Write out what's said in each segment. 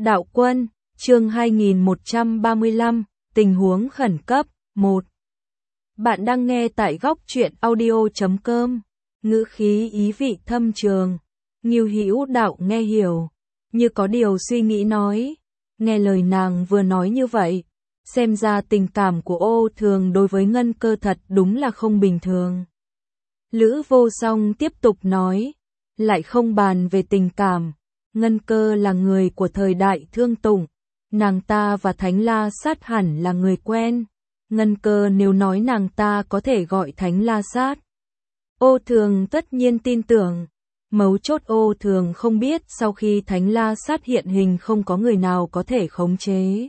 Đạo quân, chương 2135, tình huống khẩn cấp, 1. Bạn đang nghe tại góc truyện audio.com, ngữ khí ý vị thâm trường, Ngưu Hữu Đạo nghe hiểu, như có điều suy nghĩ nói, nghe lời nàng vừa nói như vậy, xem ra tình cảm của Ô Thường đối với Ngân Cơ thật đúng là không bình thường. Lữ Vô Song tiếp tục nói, lại không bàn về tình cảm, Ngân Cơ là người của thời đại Thương Tùng, nàng ta và Thánh La Sát hẳn là người quen. Ngân Cơ nếu nói nàng ta có thể gọi Thánh La Sát, Ô Thường tất nhiên tin tưởng. Mấu chốt Ô Thường không biết sau khi Thánh La Sát hiện hình không có người nào có thể khống chế.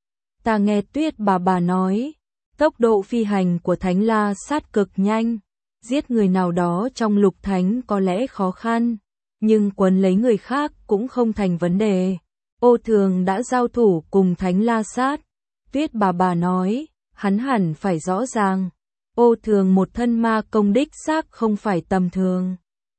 Ta nghe Tuyết bà nói, tốc độ phi hành của Thánh La Sát cực nhanh, giết người nào đó trong Lục Thánh có lẽ khó khăn, nhưng quấn lấy người khác cũng không thành vấn đề. Ô Thường đã giao thủ cùng Thánh La Sát, Tuyết bà nói, hắn hẳn phải rõ ràng. Ô Thường một thân ma công đích xác không phải tầm thường.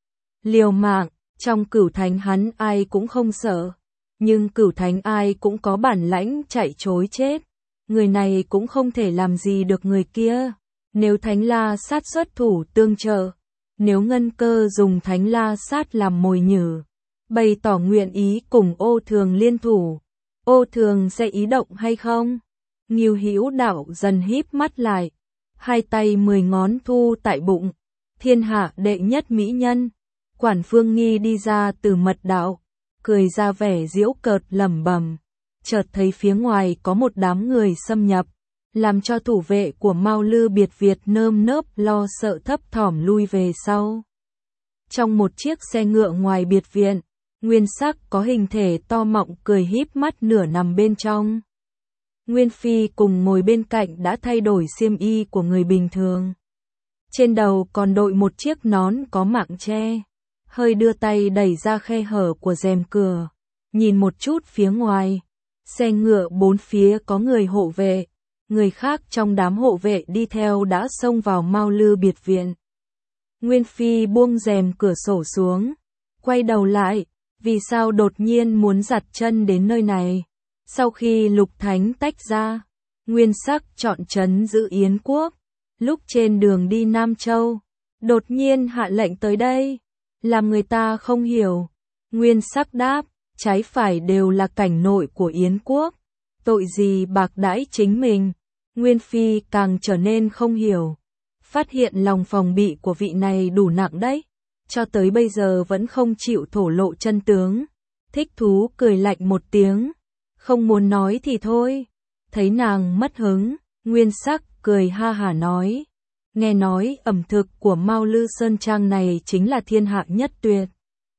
Liều mạng, trong Cửu Thánh hắn ai cũng không sợ, nhưng Cửu Thánh ai cũng có bản lãnh chạy trối chết. Người này cũng không thể làm gì được người kia. Nếu Thánh La Sát xuất thủ tương trợ, nếu Ngân Cơ dùng Thánh La Sát làm mồi nhử, bày tỏ nguyện ý cùng Ô Thường liên thủ, Ô Thường sẽ ý động hay không? Ngưu Hữu Đạo dần híp mắt lại, hai tay 10 ngón thu tại bụng, thiên hạ đệ nhất mỹ nhân. Quản Phương Nghi đi ra từ mật đạo, cười ra vẻ giễu cợt lẩm bẩm, chợt thấy phía ngoài có một đám người xâm nhập, làm cho thủ vệ của Mao Lư Biệt Việt nơm nớp lo sợ thấp thỏm lui về sau. Trong một chiếc xe ngựa ngoài biệt viện, Nguyên Sắc có hình thể to mọng cười híp mắt nửa nằm bên trong. Nguyên Phi cùng ngồi bên cạnh đã thay đổi xiêm y của người bình thường. Trên đầu còn đội một chiếc nón có mạng che, hơi đưa tay đẩy ra khe hở của rèm cửa, nhìn một chút phía ngoài. Xe ngựa bốn phía có người hộ vệ, người khác trong đám hộ vệ đi theo đã xông vào Mao Lư Biệt viện. Nguyên Phi buông rèm cửa sổ xuống, quay đầu lại, vì sao đột nhiên muốn giặt chân đến nơi này? Sau khi Lục Thánh tách ra, Nguyên Sắc chọn trấn giữ Yến Quốc, lúc trên đường đi Nam Châu, đột nhiên hạ lệnh tới đây, làm người ta không hiểu. Nguyên Sắc đáp, trái phải đều là cảnh nội của Yến Quốc, tội gì bạc đãi chính mình. Nguyên Phi càng trở nên không hiểu, phát hiện lòng phòng bị của vị này đủ nặng đấy, cho tới bây giờ vẫn không chịu thổ lộ chân tướng. Thích Thú cười lạnh một tiếng, không muốn nói thì thôi. Thấy nàng mất hứng, Nguyên Sắc cười ha hả nói, nghe nói ẩm thực của Mao Lư Sơn Trang này chính là thiên hạ nhất tuyệt.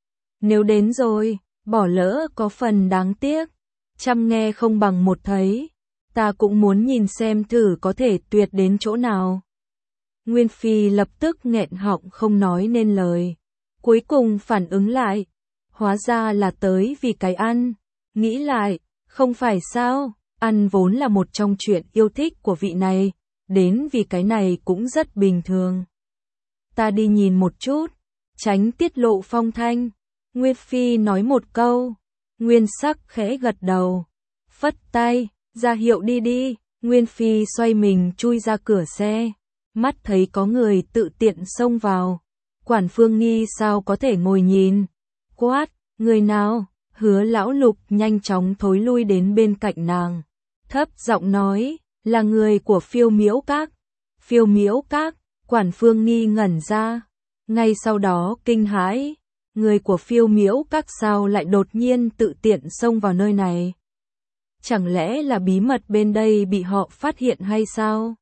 Nếu đến rồi, bỏ lỡ có phần đáng tiếc, trăm nghe không bằng một thấy, ta cũng muốn nhìn xem thử có thể tuyệt đến chỗ nào. Nguyên Phi lập tức nghẹn họng không nói nên lời, cuối cùng phản ứng lại, hóa ra là tới vì cái ăn. Nghĩ lại, không phải sao, ăn vốn là một trong chuyện yêu thích của vị này, đến vì cái này cũng rất bình thường. Ta đi nhìn một chút, tránh tiết lộ phong thanh. Nguyên Phi nói một câu, Nguyên Sắc khẽ gật đầu, phất tay, ra hiệu đi đi. Nguyên Phi xoay mình chui ra cửa xe, mắt thấy có người tự tiện xông vào. Quản Phương Nghi sao có thể ngồi nhìn, quát, người nào? Hứa Lão Lục nhanh chóng thối lui đến bên cạnh nàng, thấp giọng nói, là người của Phiêu Miễu Các. Phiêu Miễu Các? Quản Phương Nghi ngẩn ra, ngay sau đó kinh hãi, người của Phiêu Miễu Các sao lại đột nhiên tự tiện xông vào nơi này? Chẳng lẽ là bí mật bên đây bị họ phát hiện hay sao?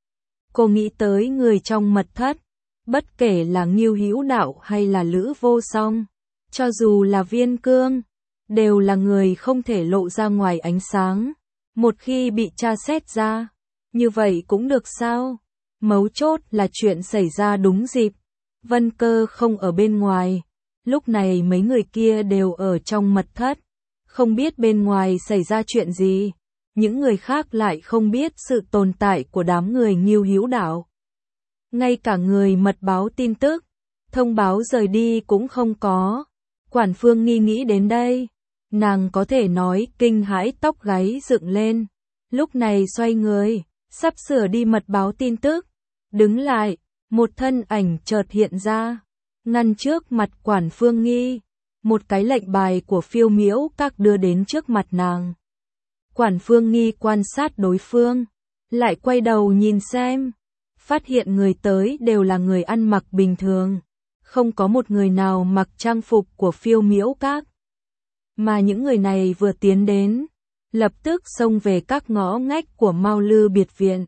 Cô nghĩ tới người trong mật thất, bất kể là Ngưu Hữu Đạo hay là Lữ Vô Song, cho dù là Viên Cương, đều là người không thể lộ ra ngoài ánh sáng. Một khi bị tra xét ra, như vậy cũng được sao? Mấu chốt là chuyện xảy ra đúng dịp, Vân Cơ không ở bên ngoài, lúc này mấy người kia đều ở trong mật thất, không biết bên ngoài xảy ra chuyện gì. Những người khác lại không biết sự tồn tại của đám người Ngưu Hữu Đạo. Ngay cả người mật báo tin tức, thông báo rời đi cũng không có. Quản Phương Nghi nghĩ đến đây, Nàng có thể nói kinh hãi tóc gáy dựng lên. Lúc này xoay người, sắp sửa đi mật báo tin tức. Đứng lại, một thân ảnh chợt hiện ra, ngăn trước mặt Quản Phương Nghi. Một cái lệnh bài của Phiêu Miễu Các đưa đến trước mặt nàng. Quản Phương Nghi quan sát đối phương, lại quay đầu nhìn xem, phát hiện người tới đều là người ăn mặc bình thường, không có một người nào mặc trang phục của Phiêu Miễu Các. Mà những người này vừa tiến đến, lập tức xông về các ngõ ngách của Mao Lư biệt viện.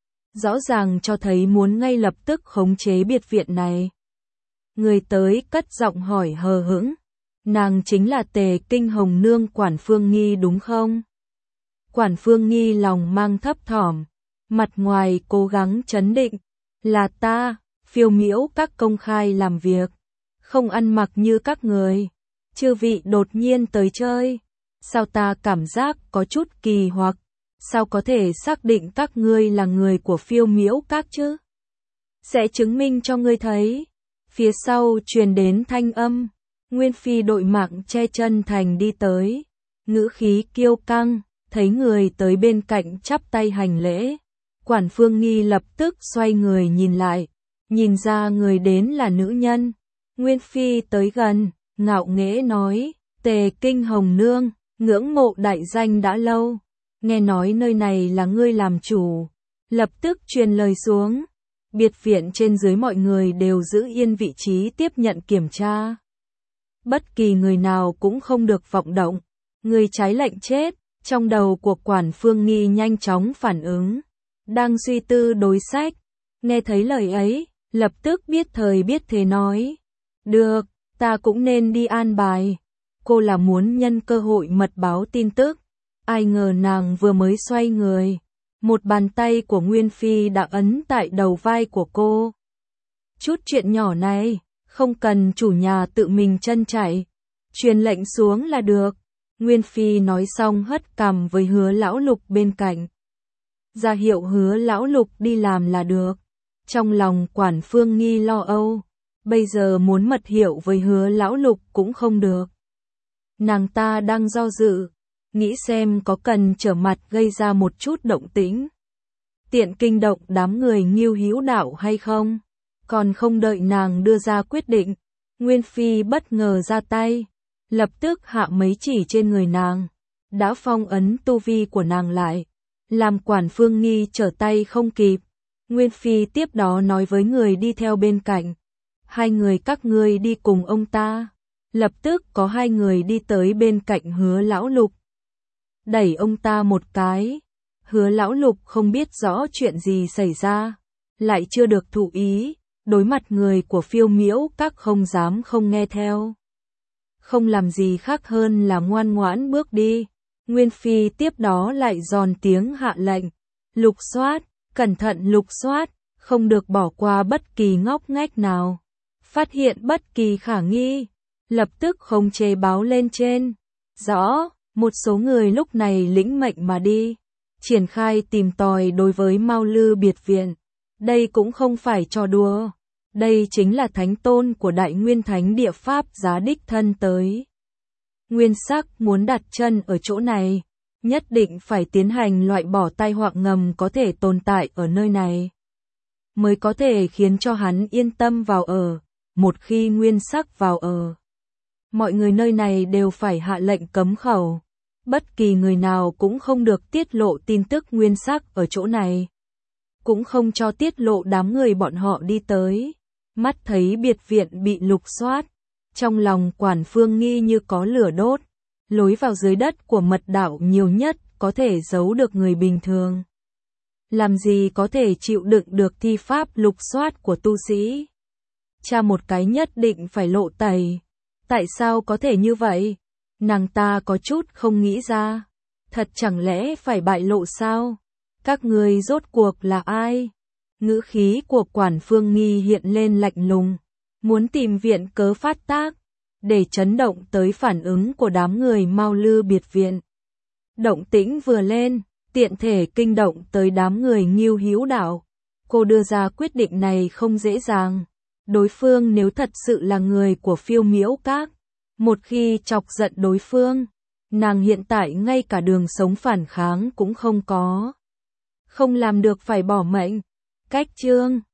Rõ ràng cho thấy muốn ngay lập tức khống chế biệt viện này. Người tới cất giọng hỏi hờ hững, nàng chính là Tề Kinh Hồng nương Quản Phương Nghi đúng không? Quản Phương Nghi lòng mang thấp thỏm, mặt ngoài cố gắng trấn định, là ta, Phiêu Miễu Các công khai làm việc, không ăn mặc như các người. Chư vị đột nhiên tới chơi, sao ta cảm giác có chút kỳ hoặc, sao có thể xác định các ngươi là người của Phiêu Miễu Các chứ? Sẽ chứng minh cho ngươi thấy. Phía sau truyền đến thanh âm, Nguyên Phi đội mạng che chân thành đi tới, ngữ khí kiêu căng, thấy người tới bên cạnh chắp tay hành lễ. Quản Phương Nghi lập tức xoay người nhìn lại, nhìn ra người đến là nữ nhân. Nguyên Phi tới gần, ngạo nghễ nói, Tề Kinh Hồng nương, ngưỡng mộ đại danh đã lâu, nghe nói nơi này là ngươi làm chủ, lập tức truyền lời xuống. Biệt viện trên dưới mọi người đều giữ yên vị trí tiếp nhận kiểm tra. Bất kỳ người nào cũng không được vọng động, người trái lệnh chết. Trong đầu của Quản Phương Nghi nhanh chóng phản ứng, đang suy tư đối sách, nghe thấy lời ấy, lập tức biết thời biết thế nói, được, ta cũng nên đi an bài. Cô là muốn nhân cơ hội mật báo tin tức, ai ngờ nàng vừa mới xoay người, một bàn tay của Nguyên Phi đã ấn tại đầu vai của cô. Chút chuyện nhỏ này, không cần chủ nhà tự mình chân chạy, truyền lệnh xuống là được. Nguyên Phi nói xong hất cằm với Hứa Lão Lục bên cạnh. Ra hiệu Hứa Lão Lục đi làm là được. Trong lòng Quản Phương Nghi lo âu, bây giờ muốn mật hiệu với Hứa Lão Lục cũng không được. Nàng ta đang do dự, nghĩ xem có cần trở mặt gây ra một chút động tĩnh, tiện kinh động đám người Ngưu Hữu Đạo hay không. Còn không đợi nàng đưa ra quyết định, Nguyên Phi bất ngờ ra tay, lập tức hạ mấy chỉ trên người nàng, đã phong ấn tu vi của nàng lại, làm Quản Phương Nghi trở tay không kịp. Nguyên Phi tiếp đó nói với người đi theo bên cạnh, hai người các ngươi đi cùng ông ta. Lập tức có hai người đi tới bên cạnh Hứa Lão Lục, đẩy ông ta một cái. Hứa Lão Lục không biết rõ chuyện gì xảy ra, lại chưa được thụ ý, đối mặt người của Phiêu Miễu Các không dám không nghe theo. Không làm gì khác hơn là ngoan ngoãn bước đi. Nguyên Phi tiếp đó lại giòn tiếng hạ lệnh, lục soát, cẩn thận lục soát, không được bỏ qua bất kỳ ngóc ngách nào. Phát hiện bất kỳ khả nghi, lập tức khống chế báo lên trên. Rõ, một số người lúc này lĩnh mệnh mà đi, triển khai tìm tòi đối với Mao Lư biệt viện. Đây cũng không phải trò đùa, đây chính là thánh tôn của Đại Nguyên Thánh Địa Pháp giá đích thân tới. Nguyên Sắc muốn đặt chân ở chỗ này, nhất định phải tiến hành loại bỏ tai họa ngầm có thể tồn tại ở nơi này, mới có thể khiến cho hắn yên tâm vào ở. Một khi Nguyên Sắc vào ở, mọi người nơi này đều phải hạ lệnh cấm khẩu, bất kỳ người nào cũng không được tiết lộ tin tức Nguyên Sắc ở chỗ này, cũng không cho tiết lộ đám người bọn họ đi tới. Mắt thấy biệt viện bị lục soát, trong lòng Quản Phương Nghi như có lửa đốt. Lối vào dưới đất của mật đạo nhiều nhất có thể giấu được người bình thường, làm gì có thể chịu đựng được thi pháp lục soát của tu sĩ. Cha một cái nhất định phải lộ tẩy. Tại sao có thể như vậy? Nàng ta có chút không nghĩ ra. Thật chẳng lẽ phải bại lộ sao? Các người rốt cuộc là ai? Ngữ khí của Quản Phương Nghi hiện lên lạnh lùng, muốn tìm viện cớ phát tác, để chấn động tới phản ứng của đám người Mao Lư biệt viện. Động tĩnh vừa lên, tiện thể kinh động tới đám người Ngưu Hữu Đạo. Cô đưa ra quyết định này không dễ dàng. Đối phương nếu thật sự là người của Phiêu Miễu Các, một khi chọc giận đối phương, Nàng hiện tại ngay cả đường sống phản kháng cũng không có. Không làm được phải bỏ mệnh. Cách chương